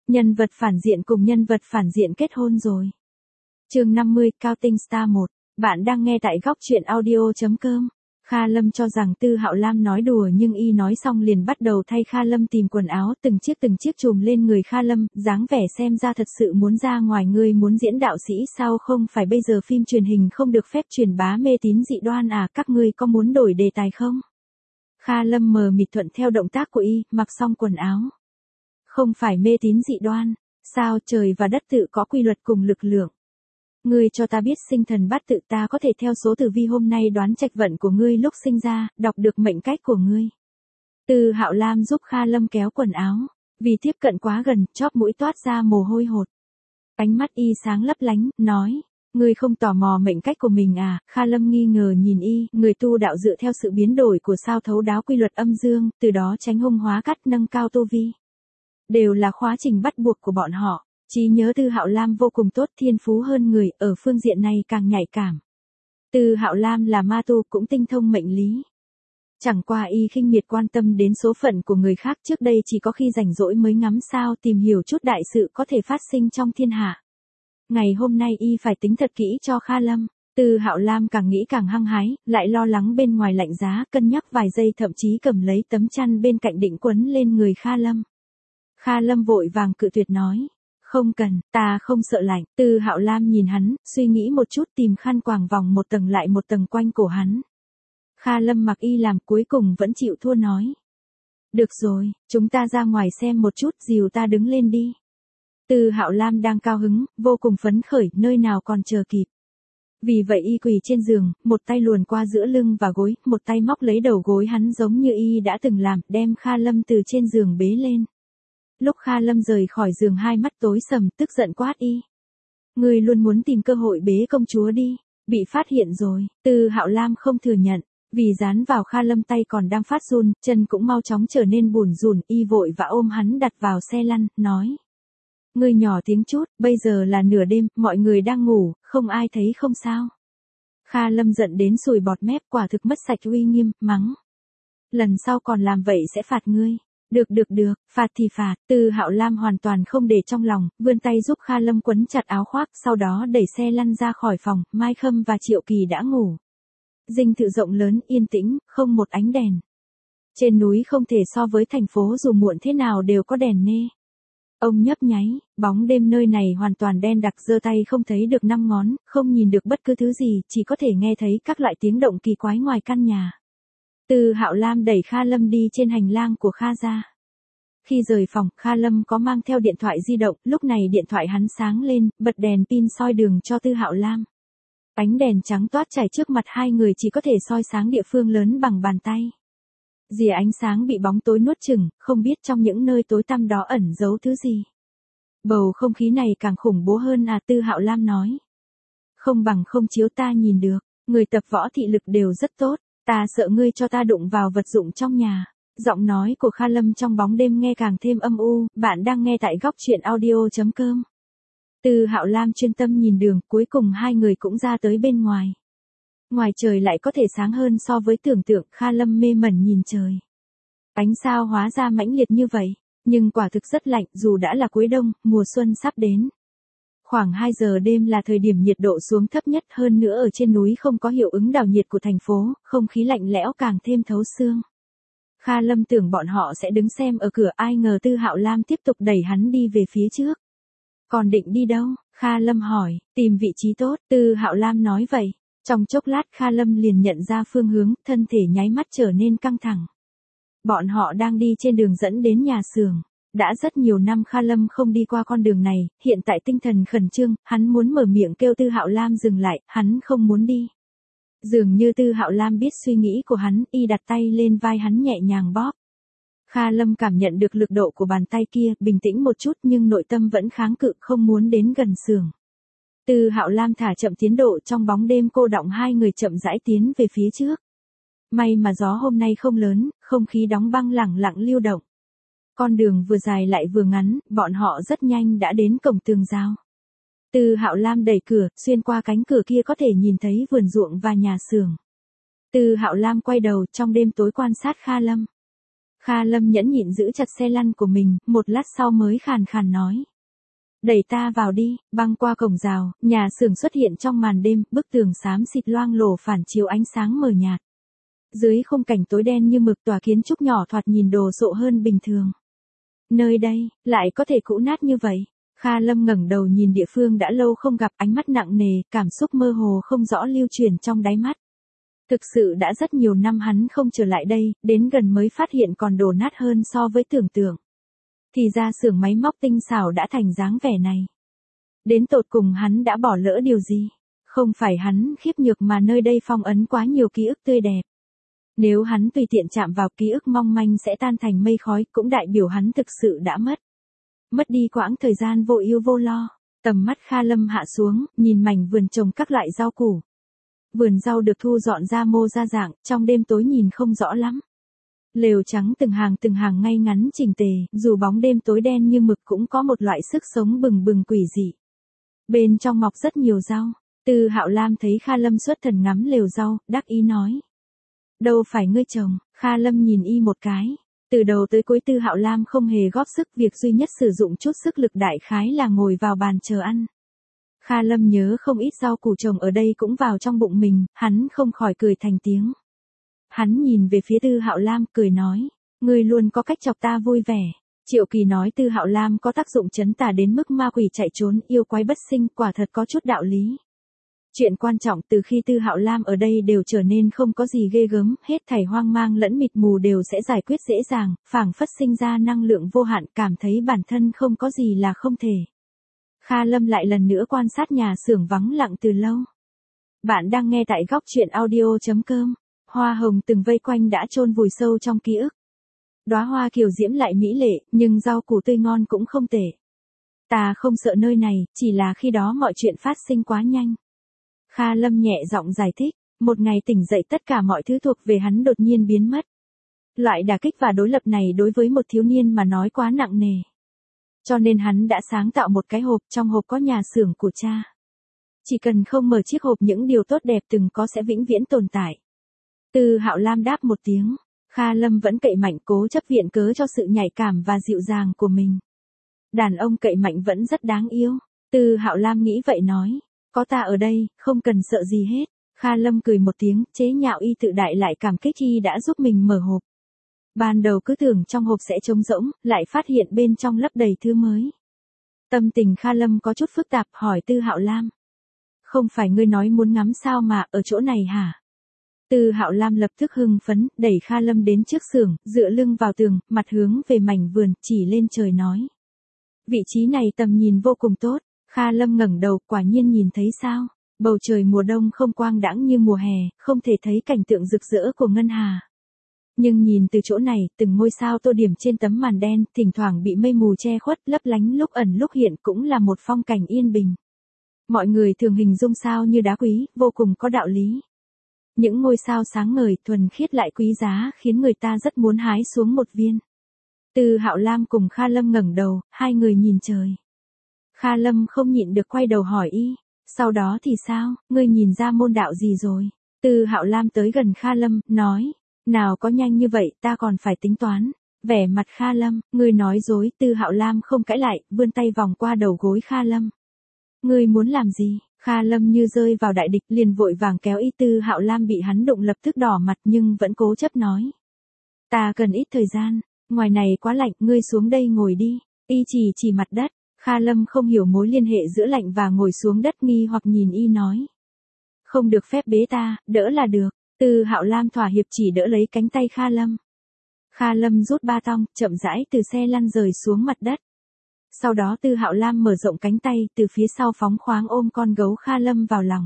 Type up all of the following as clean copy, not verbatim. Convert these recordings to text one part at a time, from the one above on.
Nhân vật phản diện cùng nhân vật phản diện kết hôn rồi. Chương 50, Cao Tinh Star 1. Bạn đang nghe tại góc truyện audio.com. Kha Lâm cho rằng Tư Hạo Lam nói đùa nhưng y nói xong liền bắt đầu thay Kha Lâm tìm quần áo, từng chiếc chùm lên người Kha Lâm, dáng vẻ xem ra thật sự muốn ra ngoài. Ngươi muốn diễn đạo sĩ sao? Không phải bây giờ phim truyền hình không được phép truyền bá mê tín dị đoan à? Các ngươi có muốn đổi đề tài không? Kha Lâm mờ mịt thuận theo động tác của y, mặc xong quần áo. Không phải mê tín dị đoan, sao? Trời và đất tự có quy luật cùng lực lượng. Ngươi cho ta biết sinh thần bát tự, ta có thể theo số tử vi hôm nay đoán trạch vận của ngươi lúc sinh ra, đọc được mệnh cách của ngươi. Tư Hạo Lam giúp Kha Lâm kéo quần áo, vì tiếp cận quá gần, chóp mũi toát ra mồ hôi hột. Ánh mắt y sáng lấp lánh, nói, ngươi không tò mò mệnh cách của mình à? Kha Lâm nghi ngờ nhìn y, người tu đạo dựa theo sự biến đổi của sao thấu đáo quy luật âm dương, từ đó tránh hung hóa cắt nâng cao tu vi. Đều là khóa trình bắt buộc của bọn họ. Trí nhớ Tư Hạo Lam vô cùng tốt, thiên phú hơn người, ở phương diện này càng nhạy cảm. Tư Hạo Lam là ma tu cũng tinh thông mệnh lý. Chẳng qua y khinh miệt quan tâm đến số phận của người khác, trước đây chỉ có khi rảnh rỗi mới ngắm sao tìm hiểu chút đại sự có thể phát sinh trong thiên hạ. Ngày hôm nay y phải tính thật kỹ cho Kha Lâm. Tư Hạo Lam càng nghĩ càng hăng hái, lại lo lắng bên ngoài lạnh giá, cân nhắc vài giây thậm chí cầm lấy tấm chăn bên cạnh định quấn lên người Kha Lâm. Kha Lâm vội vàng cự tuyệt nói. Không cần, ta không sợ lạnh. Tư Hạo Lam nhìn hắn, suy nghĩ một chút tìm khăn quàng vòng một tầng lại một tầng quanh cổ hắn. Kha Lâm mặc y làm cuối cùng vẫn chịu thua nói. Được rồi, chúng ta ra ngoài xem một chút, dìu ta đứng lên đi. Tư Hạo Lam đang cao hứng, vô cùng phấn khởi, nơi nào còn chờ kịp. Vì vậy y quỳ trên giường, một tay luồn qua giữa lưng và gối, một tay móc lấy đầu gối hắn giống như y đã từng làm, đem Kha Lâm từ trên giường bế lên. Lúc Kha Lâm rời khỏi giường hai mắt tối sầm, tức giận quát y. Ngươi luôn muốn tìm cơ hội bế công chúa đi, bị phát hiện rồi. Tư Hạo Lam không thừa nhận, vì dán vào Kha Lâm tay còn đang phát run, chân cũng mau chóng trở nên bủn rủn, y vội và ôm hắn đặt vào xe lăn, nói. Ngươi nhỏ tiếng chút, bây giờ là nửa đêm, mọi người đang ngủ, không ai thấy không sao. Kha Lâm giận đến sùi bọt mép, quả thực mất sạch uy nghiêm, mắng. Lần sau còn làm vậy sẽ phạt ngươi. Được, phạt thì phạt. Tư Hạo Lam hoàn toàn không để trong lòng, vươn tay giúp Kha Lâm quấn chặt áo khoác, sau đó đẩy xe lăn ra khỏi phòng. Mai Khâm và Triệu Kỳ đã ngủ. Dinh thự rộng lớn, yên tĩnh, không một ánh đèn. Trên núi không thể so với thành phố, dù muộn thế nào đều có đèn nê. Ông nhấp nháy, bóng đêm nơi này hoàn toàn đen đặc, giơ tay không thấy được năm ngón, không nhìn được bất cứ thứ gì, chỉ có thể nghe thấy các loại tiếng động kỳ quái ngoài căn nhà. Tư Hạo Lam đẩy Kha Lâm đi trên hành lang của Kha gia. Khi rời phòng, Kha Lâm có mang theo điện thoại di động, lúc này điện thoại hắn sáng lên, bật đèn pin soi đường cho Tư Hạo Lam. Ánh đèn trắng toát chảy trước mặt hai người chỉ có thể soi sáng địa phương lớn bằng bàn tay. Rìa ánh sáng bị bóng tối nuốt chửng, không biết trong những nơi tối tăm đó ẩn giấu thứ gì. Bầu không khí này càng khủng bố hơn à? Tư Hạo Lam nói. Không bằng không chiếu ta nhìn được, người tập võ thị lực đều rất tốt. Ta sợ ngươi cho ta đụng vào vật dụng trong nhà. Giọng nói của Kha Lâm trong bóng đêm nghe càng thêm âm u. Bạn đang nghe tại góc truyện audio.com. Tư Hạo Lam chuyên tâm nhìn đường, cuối cùng hai người cũng ra tới bên ngoài. Ngoài trời lại có thể sáng hơn so với tưởng tượng. Kha Lâm mê mẩn nhìn trời. Ánh sao hóa ra mãnh liệt như vậy, nhưng quả thực rất lạnh, dù đã là cuối đông, mùa xuân sắp đến. Khoảng 2 giờ đêm là thời điểm nhiệt độ xuống thấp nhất, hơn nữa ở trên núi không có hiệu ứng đảo nhiệt của thành phố, không khí lạnh lẽo càng thêm thấu xương. Kha Lâm tưởng bọn họ sẽ đứng xem ở cửa, ai ngờ Tư Hạo Lam tiếp tục đẩy hắn đi về phía trước. Còn định đi đâu? Kha Lâm hỏi. Tìm vị trí tốt, Tư Hạo Lam nói vậy. Trong chốc lát Kha Lâm liền nhận ra phương hướng, thân thể nháy mắt trở nên căng thẳng. Bọn họ đang đi trên đường dẫn đến nhà xưởng. Đã rất nhiều năm Kha Lâm không đi qua con đường này, hiện tại tinh thần khẩn trương, hắn muốn mở miệng kêu Tư Hạo Lam dừng lại, hắn không muốn đi. Dường như Tư Hạo Lam biết suy nghĩ của hắn, y đặt tay lên vai hắn nhẹ nhàng bóp. Kha Lâm cảm nhận được lực độ của bàn tay kia, bình tĩnh một chút nhưng nội tâm vẫn kháng cự, không muốn đến gần xưởng. Tư Hạo Lam thả chậm tiến độ, trong bóng đêm cô đọng hai người chậm rãi tiến về phía trước. May mà gió hôm nay không lớn, không khí đóng băng lẳng lặng lưu động. Con đường vừa dài lại vừa ngắn, bọn họ rất nhanh đã đến cổng tường rào. Tư Hạo Lam đẩy cửa, xuyên qua cánh cửa kia có thể nhìn thấy vườn ruộng và nhà xưởng. Tư Hạo Lam quay đầu, trong đêm tối quan sát Kha Lâm. Kha Lâm nhẫn nhịn giữ chặt xe lăn của mình, một lát sau mới khàn khàn nói. Đẩy ta vào đi, băng qua cổng rào, nhà xưởng xuất hiện trong màn đêm, bức tường xám xịt loang lổ phản chiếu ánh sáng mờ nhạt. Dưới khung cảnh tối đen như mực tòa kiến trúc nhỏ thoạt nhìn đồ sộ hơn bình thường. Nơi đây, lại có thể cũ nát như vậy. Kha Lâm ngẩng đầu nhìn địa phương đã lâu không gặp, ánh mắt nặng nề, cảm xúc mơ hồ không rõ lưu truyền trong đáy mắt. Thực sự đã rất nhiều năm hắn không trở lại đây, đến gần mới phát hiện còn đổ nát hơn so với tưởng tượng. Thì ra xưởng máy móc tinh xảo đã thành dáng vẻ này. Đến tột cùng hắn đã bỏ lỡ điều gì? Không phải hắn khiếp nhược mà nơi đây phong ấn quá nhiều ký ức tươi đẹp. Nếu hắn tùy tiện chạm vào ký ức mong manh sẽ tan thành mây khói, cũng đại biểu hắn thực sự đã mất. Mất đi quãng thời gian vô ưu vô lo. Tầm mắt Kha Lâm hạ xuống, nhìn mảnh vườn trồng các loại rau củ. Vườn rau được thu dọn ra mô ra dạng, trong đêm tối nhìn không rõ lắm. Lều trắng từng hàng ngay ngắn chỉnh tề, dù bóng đêm tối đen như mực cũng có một loại sức sống bừng bừng quỷ dị. Bên trong mọc rất nhiều rau. Từ Hạo Lam thấy Kha Lâm xuất thần ngắm lều rau, đắc ý nói. Đâu phải ngươi trồng, Kha Lâm nhìn y một cái. Từ đầu tới cuối Từ Hạo Lam không hề góp sức, việc duy nhất sử dụng chút sức lực đại khái là ngồi vào bàn chờ ăn. Kha Lâm nhớ không ít rau củ trồng ở đây cũng vào trong bụng mình, hắn không khỏi cười thành tiếng. Hắn nhìn về phía Từ Hạo Lam cười nói, ngươi luôn có cách chọc ta vui vẻ. Triệu Kỳ nói Từ Hạo Lam có tác dụng trấn tà đến mức ma quỷ chạy trốn, yêu quái bất sinh, quả thật có chút đạo lý. Chuyện quan trọng từ khi Từ Hạo Lam ở đây đều trở nên không có gì ghê gớm, hết thảy hoang mang lẫn mịt mù đều sẽ giải quyết dễ dàng, phảng phất sinh ra năng lượng vô hạn, cảm thấy bản thân không có gì là không thể. Kha Lâm lại lần nữa quan sát nhà xưởng vắng lặng từ lâu. Bạn đang nghe tại góc truyện audio.com. Hoa hồng từng vây quanh đã chôn vùi sâu trong ký ức. Đóa hoa kiều diễm lại mỹ lệ, nhưng rau củ tươi ngon cũng không tệ. Ta không sợ nơi này, chỉ là khi đó mọi chuyện phát sinh quá nhanh. Kha Lâm nhẹ giọng giải thích, một ngày tỉnh dậy tất cả mọi thứ thuộc về hắn đột nhiên biến mất. Loại đả kích và đối lập này đối với một thiếu niên mà nói quá nặng nề. Cho nên hắn đã sáng tạo một cái hộp, trong hộp có nhà xưởng của cha. Chỉ cần không mở chiếc hộp những điều tốt đẹp từng có sẽ vĩnh viễn tồn tại. Từ Hạo Lam đáp một tiếng, Kha Lâm vẫn cậy mạnh cố chấp viện cớ cho sự nhạy cảm và dịu dàng của mình. Đàn ông cậy mạnh vẫn rất đáng yêu. Từ Hạo Lam nghĩ vậy nói, có ta ở đây, không cần sợ gì hết. Kha Lâm cười một tiếng, chế nhạo y tự đại lại cảm kích y đã giúp mình mở hộp. Ban đầu cứ tưởng trong hộp sẽ trống rỗng, lại phát hiện bên trong lấp đầy thứ mới. Tâm tình Kha Lâm có chút phức tạp, hỏi Từ Hạo Lam. Không phải ngươi nói muốn ngắm sao mà, ở chỗ này hả? Từ Hạo Lam lập tức hưng phấn, đẩy Kha Lâm đến trước xưởng, dựa lưng vào tường, mặt hướng về mảnh vườn, chỉ lên trời nói. Vị trí này tầm nhìn vô cùng tốt. Kha Lâm ngẩng đầu, quả nhiên nhìn thấy sao? Bầu trời mùa đông không quang đãng như mùa hè, không thể thấy cảnh tượng rực rỡ của ngân hà. Nhưng nhìn từ chỗ này, từng ngôi sao tô điểm trên tấm màn đen, thỉnh thoảng bị mây mù che khuất, lấp lánh lúc ẩn lúc hiện cũng là một phong cảnh yên bình. Mọi người thường hình dung sao như đá quý, vô cùng có đạo lý. Những ngôi sao sáng ngời, thuần khiết lại quý giá, khiến người ta rất muốn hái xuống một viên. Từ Hạo Lam cùng Kha Lâm ngẩng đầu, hai người nhìn trời. Kha Lâm không nhịn được quay đầu hỏi y, sau đó thì sao, ngươi nhìn ra môn đạo gì rồi? Từ Hạo Lam tới gần Kha Lâm, nói, nào có nhanh như vậy, ta còn phải tính toán. Vẻ mặt Kha Lâm, ngươi nói dối, Từ Hạo Lam không cãi lại, vươn tay vòng qua đầu gối Kha Lâm. Ngươi muốn làm gì? Kha Lâm như rơi vào đại địch, liền vội vàng kéo y. Từ Hạo Lam bị hắn đụng lập tức đỏ mặt nhưng vẫn cố chấp nói. Ta cần ít thời gian, ngoài này quá lạnh, ngươi xuống đây ngồi đi. Y chỉ mặt đất. Kha Lâm không hiểu mối liên hệ giữa lạnh và ngồi xuống đất, nghi hoặc nhìn y nói. Không được phép bế ta, đỡ là được. Từ Hạo Lam thỏa hiệp chỉ đỡ lấy cánh tay Kha Lâm. Kha Lâm rút ba tong, chậm rãi từ xe lăn rời xuống mặt đất. Sau đó Từ Hạo Lam mở rộng cánh tay, từ phía sau phóng khoáng ôm con gấu Kha Lâm vào lòng.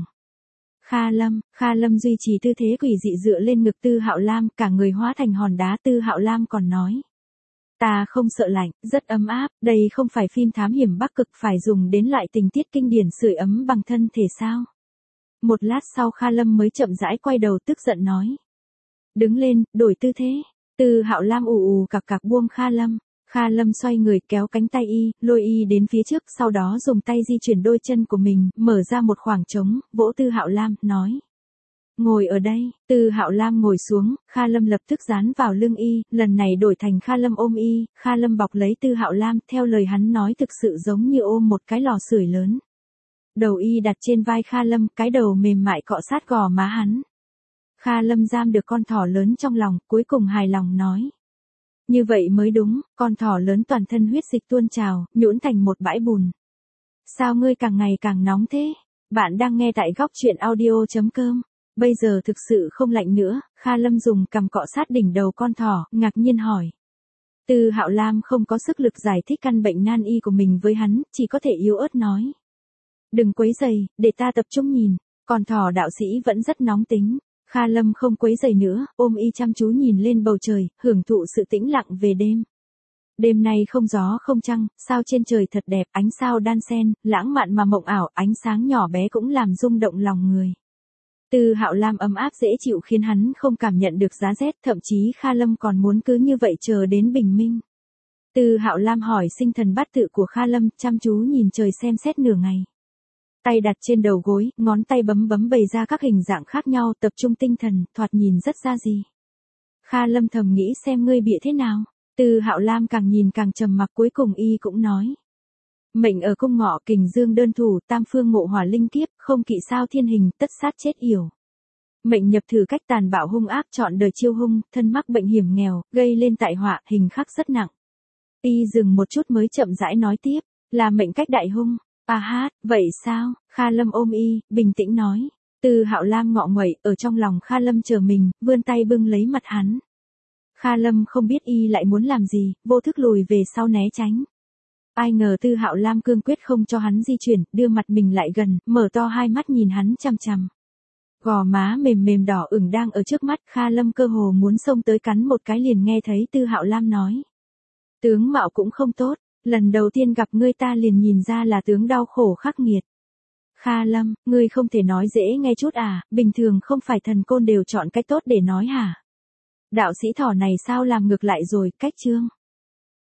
Kha Lâm duy trì tư thế quỷ dị dựa lên ngực Từ Hạo Lam, cả người hóa thành hòn đá. Từ Hạo Lam còn nói. Ta không sợ lạnh, rất ấm áp, đây không phải phim thám hiểm Bắc Cực phải dùng đến loại tình tiết kinh điển sưởi ấm bằng thân thể sao. Một lát sau Kha Lâm mới chậm rãi quay đầu tức giận nói. Đứng lên, đổi tư thế. Từ Hạo Lam ù cặc buông Kha Lâm. Kha Lâm xoay người kéo cánh tay y, lôi y đến phía trước, sau đó dùng tay di chuyển đôi chân của mình, mở ra một khoảng trống, vỗ Từ Hạo Lam, nói. Ngồi ở đây, Tư Hạo Lam ngồi xuống, Kha Lâm lập tức dán vào lưng y, lần này đổi thành Kha Lâm ôm y, Kha Lâm bọc lấy Tư Hạo Lam, theo lời hắn nói thực sự giống như ôm một cái lò sưởi lớn. Đầu y đặt trên vai Kha Lâm, cái đầu mềm mại cọ sát gò má hắn. Kha Lâm giam được con thỏ lớn trong lòng, cuối cùng hài lòng nói. Như vậy mới đúng, con thỏ lớn toàn thân huyết dịch tuôn trào, nhũn thành một bãi bùn. Sao ngươi càng ngày càng nóng thế? Bạn đang nghe tại góc truyện audio.com. Bây giờ thực sự không lạnh nữa, Kha Lâm dùng cằm cọ sát đỉnh đầu con thỏ, ngạc nhiên hỏi. Tư Hạo Lam không có sức lực giải thích căn bệnh nan y của mình với hắn, chỉ có thể yếu ớt nói. Đừng quấy rầy, để ta tập trung nhìn, con thỏ đạo sĩ vẫn rất nóng tính. Kha Lâm không quấy rầy nữa, ôm y chăm chú nhìn lên bầu trời, hưởng thụ sự tĩnh lặng về đêm. Đêm nay không gió không trăng, sao trên trời thật đẹp, ánh sao đan xen, lãng mạn mà mộng ảo, ánh sáng nhỏ bé cũng làm rung động lòng người. Tư Hạo Lam ấm áp dễ chịu khiến hắn không cảm nhận được giá rét, thậm chí Kha Lâm còn muốn cứ như vậy chờ đến bình minh. Tư Hạo Lam hỏi sinh thần bát tự của Kha Lâm, chăm chú nhìn trời xem xét nửa ngày. Tay đặt trên đầu gối, ngón tay bấm bấm bày ra các hình dạng khác nhau, tập trung tinh thần, thoạt nhìn rất ra gì. Kha Lâm thầm nghĩ xem ngươi bịa thế nào. Tư Hạo Lam càng nhìn càng trầm mặc, cuối cùng y cũng nói. Mệnh ở cung ngọ, kình dương đơn thủ, tam phương ngộ hỏa linh kiếp, không kỵ sao thiên hình, tất sát chết yểu. Mệnh nhập thử cách tàn bạo hung ác, chọn đời chiêu hung, thân mắc bệnh hiểm nghèo, gây lên tại họa, hình khắc rất nặng. Y dừng một chút mới chậm rãi nói tiếp, là mệnh cách đại hung. À hát, vậy sao? Kha Lâm ôm y, bình tĩnh nói. Tư Hạo Lam ngọ nguậy, ở trong lòng Kha Lâm chờ mình, vươn tay bưng lấy mặt hắn. Kha Lâm không biết y lại muốn làm gì, vô thức lùi về sau né tránh. Ai ngờ Tư Hạo Lam cương quyết không cho hắn di chuyển, đưa mặt mình lại gần, mở to hai mắt nhìn hắn chằm chằm. Gò má mềm mềm đỏ ửng đang ở trước mắt, Kha Lâm cơ hồ muốn xông tới cắn một cái liền nghe thấy Tư Hạo Lam nói. Tướng mạo cũng không tốt, lần đầu tiên gặp ngươi ta liền nhìn ra là tướng đau khổ khắc nghiệt. Kha Lâm, ngươi không thể nói dễ nghe chút à, bình thường không phải thần côn đều chọn cách tốt để nói hả? Đạo sĩ thỏ này sao làm ngược lại rồi, cách chương.